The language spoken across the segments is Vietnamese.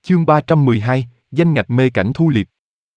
Chương 312, danh ngạch mê cảnh thu liệp.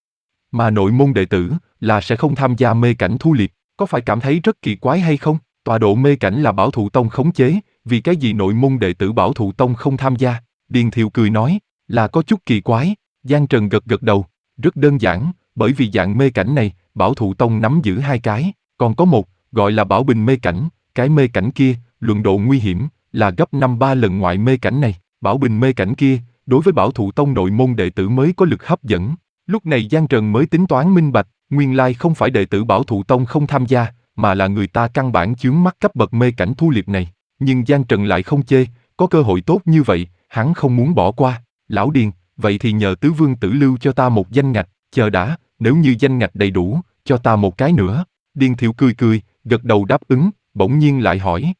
Mà nội môn đệ tử là sẽ không tham gia mê cảnh thu liệp, có phải cảm thấy rất kỳ quái hay không? Tọa độ mê cảnh là Bảo Thụ Tông khống chế, vì cái gì nội môn đệ tử Bảo Thụ Tông không tham gia? Điền Thiệu cười nói, là có chút kỳ quái. Giang Trần gật gật đầu, rất đơn giản, bởi vì dạng mê cảnh này, Bảo Thụ Tông nắm giữ 2 cái, còn có một, gọi là Bảo Bình mê cảnh, cái mê cảnh kia, luận độ nguy hiểm, là gấp 5-3 lần ngoại mê cảnh này. Bảo Bình mê cảnh kia, đối với Bảo Thụ Tông nội môn đệ tử mới có lực hấp dẫn. Lúc này Giang Trần mới tính toán minh bạch, nguyên lai không phải đệ tử Bảo Thụ Tông không tham gia, mà là người ta căn bản chướng mắt cấp bậc mê cảnh thu liệp này. Nhưng Giang Trần lại không chê, có cơ hội tốt như vậy, hắn không muốn bỏ qua. Lão Điền, vậy thì nhờ tứ vương tử lưu cho ta một danh ngạch, chờ đã, nếu như danh ngạch đầy đủ, cho ta một cái nữa. Điền Thiệu cười cười, gật đầu đáp ứng, bỗng nhiên lại hỏi.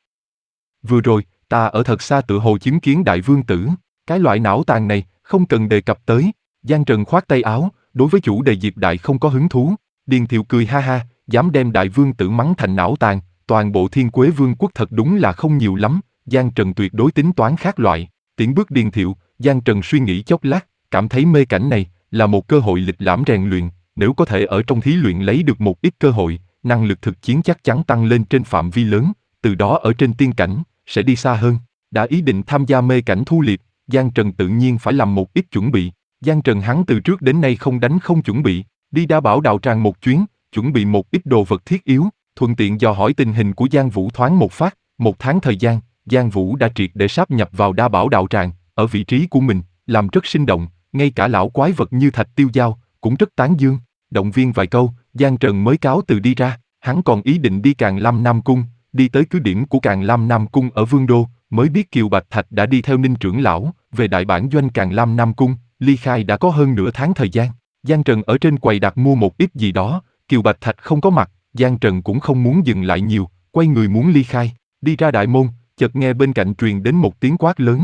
Vừa rồi, ta ở thật xa tựa hồ chứng kiến đại vương tử, cái loại não tàn này, không cần đề cập tới. Giang Trần khoát tay áo, đối với chủ đề Diệp Đại không có hứng thú. Điền Thiệu cười ha ha, dám đem đại vương tử mắng thành não tàn, toàn bộ Thiên Quế Vương quốc thật đúng là không nhiều lắm. Giang Trần tuyệt đối tính toán khác loại. Tiễn bước Điền Thiệu, Giang Trần suy nghĩ chốc lát, cảm thấy mê cảnh này là một cơ hội lịch lãm rèn luyện, nếu có thể ở trong thí luyện lấy được một ít cơ hội, năng lực thực chiến chắc chắn tăng lên trên phạm vi lớn, từ đó ở trên tiên cảnh sẽ đi xa hơn. Đã ý định tham gia mê cảnh thu liệp, Giang Trần tự nhiên phải làm một ít chuẩn bị. Giang Trần hắn từ trước đến nay không đánh không chuẩn bị, đi Đa Bảo đạo tràng một chuyến, chuẩn bị một ít đồ vật thiết yếu, thuận tiện dò hỏi tình hình của Giang Vũ thoáng một phát. 1 tháng thời gian, Giang Vũ đã triệt để sáp nhập vào Đa Bảo đạo tràng, ở vị trí của mình, làm rất sinh động, ngay cả lão quái vật như Thạch Tiêu Giao cũng rất tán dương. Động viên vài câu, Giang Trần mới cáo từ đi ra. Hắn còn ý định đi Càn Lam Nam Cung, đi tới cứ điểm của Càn Lam Nam Cung ở Vương Đô, mới biết Kiều Bạch Thạch đã đi theo Ninh trưởng lão về đại bản doanh Càn Lam Nam Cung, ly khai đã có hơn nửa tháng thời gian. Giang Trần ở trên quầy đặt mua một ít gì đó, Kiều Bạch Thạch không có mặt, Giang Trần cũng không muốn dừng lại nhiều, quay người muốn ly khai, đi ra đại môn, chợt nghe bên cạnh truyền đến một tiếng quát lớn.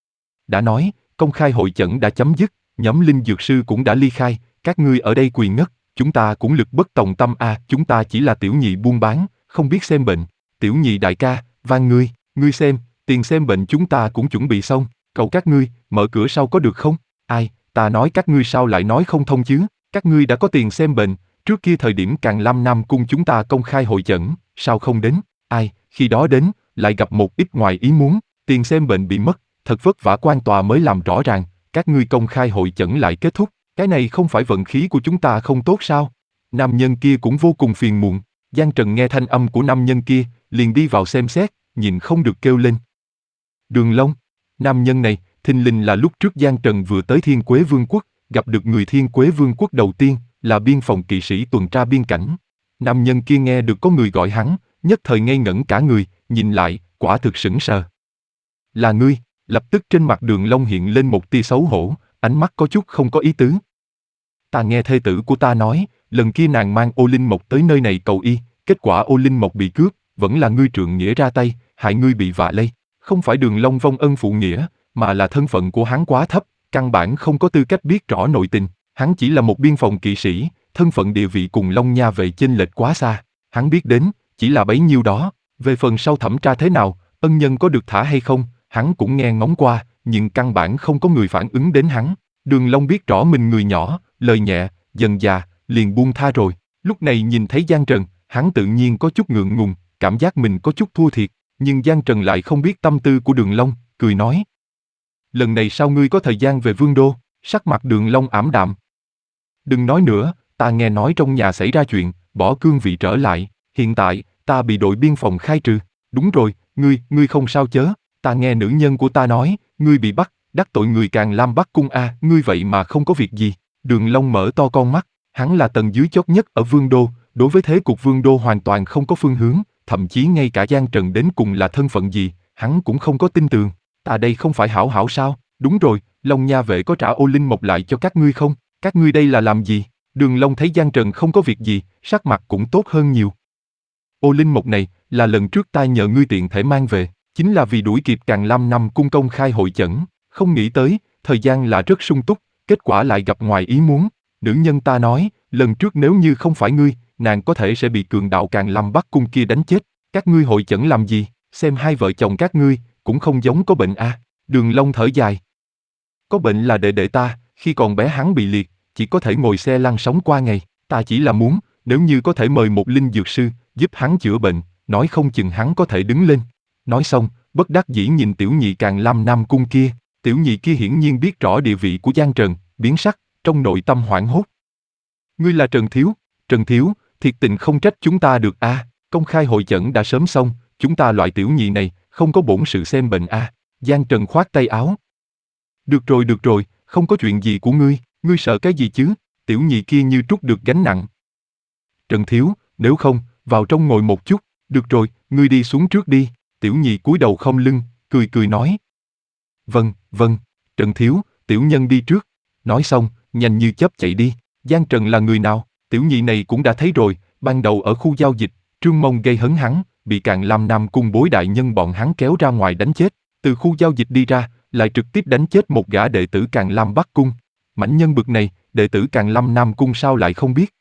Đã nói, công khai hội chẩn đã chấm dứt, nhóm linh dược sư cũng đã ly khai, các ngươi ở đây quỳ ngất, chúng ta cũng lực bất tòng tâm chúng ta chỉ là tiểu nhị buôn bán, không biết xem bệnh. Tiểu nhị đại ca, van ngươi xem, tiền xem bệnh chúng ta cũng chuẩn bị xong, cầu các ngươi, mở cửa sau có được không? Ai, ta nói các ngươi sao lại nói không thông chứ, các ngươi đã có tiền xem bệnh, trước kia thời điểm Càn Lam Nam Cung chúng ta công khai hội chẩn, sao không đến? Ai, khi đó đến, lại gặp một ít ngoài ý muốn, tiền xem bệnh bị mất, thật vất vả quan tòa mới làm rõ ràng, các ngươi công khai hội chẩn lại kết thúc, cái này không phải vận khí của chúng ta không tốt sao? Nam nhân kia cũng vô cùng phiền muộn. Giang Trần nghe thanh âm của nam nhân kia, liền đi vào xem xét, nhìn không được kêu lên. Đường Long, nam nhân này, thình lình là lúc trước Giang Trần vừa tới Thiên Quế Vương quốc, gặp được người Thiên Quế Vương quốc đầu tiên, là biên phòng kỵ sĩ tuần tra biên cảnh. Nam nhân kia nghe được có người gọi hắn, nhất thời ngây ngẩn cả người, nhìn lại, quả thực sững sờ. Là ngươi, lập tức trên mặt Đường Long hiện lên một tia xấu hổ, ánh mắt có chút không có ý tứ. Ta nghe thê tử của ta nói, lần kia nàng mang Ô Linh Mộc tới nơi này cầu y, kết quả Ô Linh Mộc bị cướp, vẫn là ngươi trượng nghĩa ra tay, hại ngươi bị vạ lây. Không phải Đường Long vong ân phụ nghĩa, mà là thân phận của hắn quá thấp, căn bản không có tư cách biết rõ nội tình. Hắn chỉ là một biên phòng kỵ sĩ, thân phận địa vị cùng Long Nha vệ chênh lệch quá xa. Hắn biết đến, chỉ là bấy nhiêu đó. Về phần sau thẩm tra thế nào, ân nhân có được thả hay không, hắn cũng nghe ngóng qua, nhưng căn bản không có người phản ứng đến hắn. Đường Long biết rõ mình người nhỏ, lời nhẹ, dần già, liền buông tha rồi. Lúc này nhìn thấy Giang Trần, hắn tự nhiên có chút ngượng ngùng, cảm giác mình có chút thua thiệt. Nhưng Giang Trần lại không biết tâm tư của Đường Long, cười nói. Lần này sao ngươi có thời gian về Vương Đô? Sắc mặt Đường Long ảm đạm. Đừng nói nữa, ta nghe nói trong nhà xảy ra chuyện, bỏ cương vị trở lại. Hiện tại, ta bị đội biên phòng khai trừ. Đúng rồi, ngươi không sao chớ. Ta nghe nữ nhân của ta nói, ngươi bị bắt, đắc tội người Càn Lam Bắc Cung ngươi vậy mà không có việc gì. Đường Long mở to con mắt, hắn là tầng dưới chót nhất ở Vương Đô, đối với thế cục Vương Đô hoàn toàn không có phương hướng, thậm chí ngay cả Giang Trần đến cùng là thân phận gì, hắn cũng không có tin tưởng. Ta đây không phải hảo hảo sao? Đúng rồi, Long Nha vệ có trả Ô Linh Mộc lại cho các ngươi không? Các ngươi đây là làm gì? Đường Long thấy Giang Trần không có việc gì, sắc mặt cũng tốt hơn nhiều. Ô Linh Mộc này, là lần trước ta nhờ ngươi tiện thể mang về, chính là vì đuổi kịp Càn Lam Năm Cung công khai hội chẩn, không nghĩ tới, thời gian là rất sung túc, kết quả lại gặp ngoài ý muốn. Nữ nhân ta nói, lần trước nếu như không phải ngươi, nàng có thể sẽ bị cường đạo Càn Lam Bắc Cung kia đánh chết. Các ngươi hội chẩn làm gì? Xem hai vợ chồng các ngươi, cũng không giống có bệnh Đường Long thở dài. có bệnh là đệ đệ ta, khi còn bé hắn bị liệt, chỉ có thể ngồi xe lăn sống qua ngày, ta chỉ là muốn, nếu như có thể mời một linh dược sư, giúp hắn chữa bệnh, nói không chừng hắn có thể đứng lên. Nói xong, bất đắc dĩ nhìn tiểu nhị Càn Lam Nam Cung kia, tiểu nhị kia hiển nhiên biết rõ địa vị của Giang Trần, biến sắc, trong nội tâm hoảng hốt. Ngươi là Trần Thiếu, thiệt tình không trách chúng ta được a, công khai hội chẩn đã sớm xong, chúng ta loại tiểu nhị này, không có bổn sự xem bệnh a. Giang Trần khoát tay áo. Được rồi, không có chuyện gì của ngươi sợ cái gì chứ, tiểu nhị kia như trút được gánh nặng. Trần Thiếu, nếu không, vào trong ngồi một chút, được rồi, ngươi đi xuống trước đi, tiểu nhị cúi đầu khom lưng, cười nói. Vâng, Trần Thiếu, tiểu nhân đi trước. Nói xong, nhanh như chớp chạy đi. Giang Trần là người nào, tiểu nhị này cũng đã thấy rồi, ban đầu ở khu giao dịch, Trương Mông gây hấn hắn, bị Càn Lam Nam Cung bối đại nhân bọn hắn kéo ra ngoài đánh chết, từ khu giao dịch đi ra, lại trực tiếp đánh chết một gã đệ tử Càn Lam Bắc Cung. Mãnh nhân bực này, đệ tử Càn Lam Nam Cung sao lại không biết?